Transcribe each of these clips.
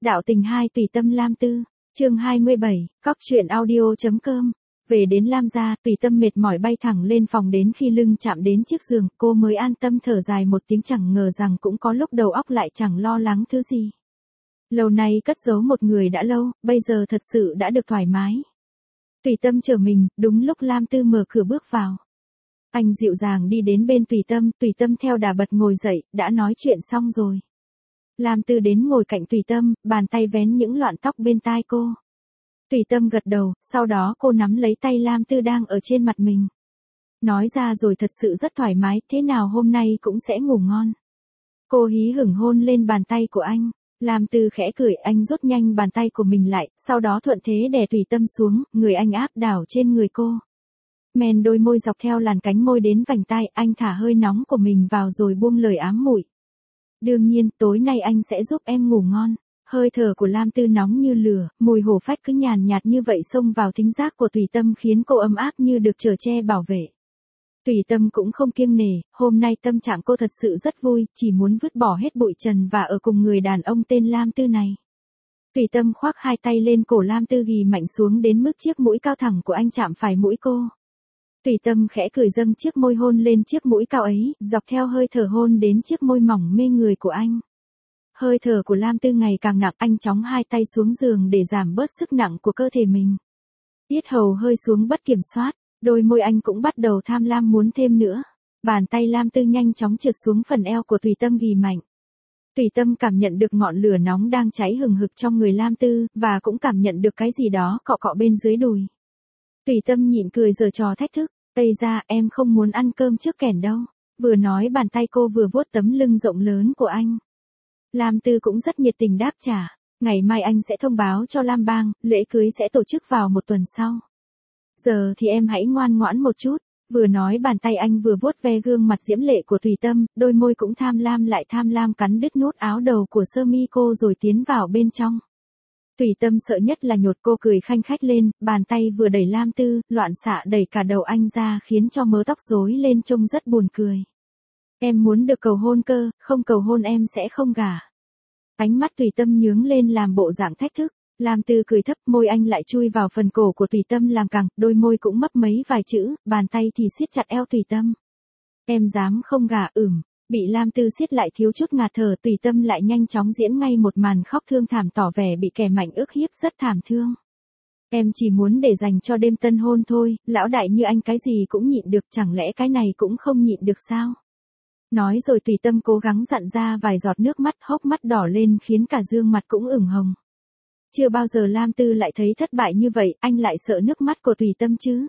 Đạo tình 2 tùy tâm Lam Tư, chương 27, cóc truyện audio.com. Về đến Lam gia, tùy tâm mệt mỏi bay thẳng lên phòng, đến khi lưng chạm đến chiếc giường, cô mới an tâm thở dài một tiếng, chẳng ngờ rằng cũng có lúc đầu óc lại chẳng lo lắng thứ gì. Lâu nay cất giấu một người đã lâu, bây giờ thật sự đã được thoải mái. Tùy tâm chờ mình, đúng lúc Lam Tư mở cửa bước vào. Anh dịu dàng đi đến bên tùy tâm theo đà bật ngồi dậy, đã nói chuyện xong rồi. Lam Tư đến ngồi cạnh tùy tâm, bàn tay vén những loạn tóc bên tai cô. Tùy tâm gật đầu, sau đó cô nắm lấy tay Lam Tư đang ở trên mặt mình. Nói ra rồi thật sự rất thoải mái, thế nào hôm nay cũng sẽ ngủ ngon. Cô hí hửng hôn lên bàn tay của anh. Lam Tư khẽ cười, anh rút nhanh bàn tay của mình lại, sau đó thuận thế đè tùy tâm xuống, người anh áp đảo trên người cô. Men đôi môi dọc theo làn cánh môi đến vành tai, anh thả hơi nóng của mình vào rồi buông lời ám muội. Đương nhiên, tối nay anh sẽ giúp em ngủ ngon. Hơi thở của Lam Tư nóng như lửa, mùi hổ phách cứ nhàn nhạt như vậy xông vào thính giác của tùy tâm, khiến cô ấm áp như được chở che bảo vệ. Tùy tâm cũng không kiêng nể, hôm nay tâm trạng cô thật sự rất vui, chỉ muốn vứt bỏ hết bụi trần và ở cùng người đàn ông tên Lam Tư này. Tùy tâm khoác hai tay lên cổ Lam Tư, ghì mạnh xuống đến mức chiếc mũi cao thẳng của anh chạm phải mũi cô. Tùy tâm khẽ cười, dâng chiếc môi hôn lên chiếc mũi cao ấy, dọc theo hơi thở hôn đến chiếc môi mỏng mê người của anh. Hơi thở của Lam Tư ngày càng nặng, anh chóng hai tay xuống giường để giảm bớt sức nặng của cơ thể mình. Yết hầu hơi xuống bất kiểm soát, đôi môi anh cũng bắt đầu tham lam muốn thêm nữa. Bàn tay Lam Tư nhanh chóng trượt xuống phần eo của tùy tâm, ghì mạnh. Tùy tâm cảm nhận được ngọn lửa nóng đang cháy hừng hực trong người Lam Tư, và cũng cảm nhận được cái gì đó cọ cọ bên dưới đùi. Tùy tâm nhịn cười giở trò thách thức, Tây ra em không muốn ăn cơm trước kẻn đâu. Vừa nói bàn tay cô vừa vuốt tấm lưng rộng lớn của anh. Lam Tư cũng rất nhiệt tình đáp trả, ngày mai anh sẽ thông báo cho Lam Bang, lễ cưới sẽ tổ chức vào một tuần sau. Giờ thì em hãy ngoan ngoãn một chút. Vừa nói bàn tay anh vừa vuốt ve gương mặt diễm lệ của tùy tâm, đôi môi cũng tham lam cắn đứt nút áo đầu của sơ mi cô rồi tiến vào bên trong. Tùy tâm sợ nhất là nhột, cô cười khanh khách lên, bàn tay vừa đẩy Lam Tư, loạn xạ đẩy cả đầu anh ra khiến cho mớ tóc rối lên trông rất buồn cười. Em muốn được cầu hôn cơ, không cầu hôn em sẽ không gả. Ánh mắt tùy tâm nhướng lên làm bộ dạng thách thức. Lam Tư cười thấp, môi anh lại chui vào phần cổ của tùy tâm làm căng, đôi môi cũng mấp mấy vài chữ, bàn tay thì siết chặt eo tùy tâm. Em dám không gả? Bị Lam Tư siết lại thiếu chút ngạt thở, tùy tâm lại nhanh chóng diễn ngay một màn khóc thương thảm, tỏ vẻ bị kẻ mạnh ức hiếp rất thảm thương. Em chỉ muốn để dành cho đêm tân hôn thôi, lão đại như anh cái gì cũng nhịn được, chẳng lẽ cái này cũng không nhịn được sao? Nói rồi tùy tâm cố gắng dặn ra vài giọt nước mắt, hốc mắt đỏ lên khiến cả gương mặt cũng ửng hồng. Chưa bao giờ Lam Tư lại thấy thất bại như vậy, anh lại sợ nước mắt của tùy tâm chứ?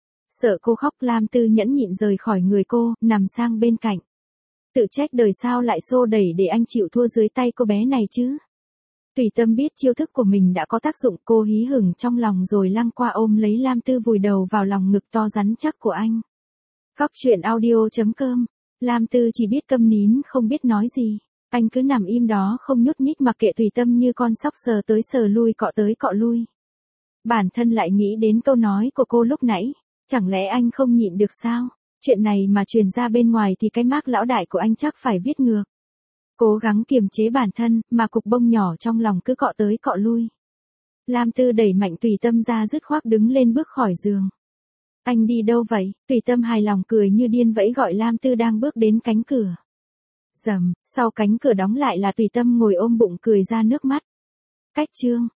Sợ cô khóc, Lam Tư nhẫn nhịn rời khỏi người cô, nằm sang bên cạnh. Tự trách đời sao lại xô đẩy để anh chịu thua dưới tay cô bé này chứ? Tùy tâm biết chiêu thức của mình đã có tác dụng, cô hí hửng trong lòng rồi lăng qua ôm lấy Lam Tư, vùi đầu vào lòng ngực to rắn chắc của anh. Cóc truyện audio.com. Lam Tư chỉ biết câm nín, không biết nói gì. Anh cứ nằm im đó không nhúc nhích, mặc kệ tùy tâm như con sóc sờ tới sờ lui, cọ tới cọ lui. Bản thân lại nghĩ đến câu nói của cô lúc nãy, chẳng lẽ anh không nhịn được sao? Chuyện này mà truyền ra bên ngoài thì cái mác lão đại của anh chắc phải viết ngược. Cố gắng kiềm chế bản thân, mà cục bông nhỏ trong lòng cứ cọ tới cọ lui. Lam Tư đẩy mạnh tùy tâm ra, dứt khoát đứng lên bước khỏi giường. Anh đi đâu vậy? Tùy tâm hài lòng cười như điên vẫy gọi Lam Tư đang bước đến cánh cửa. Rầm, sau cánh cửa đóng lại là tùy tâm ngồi ôm bụng cười ra nước mắt. Cách chương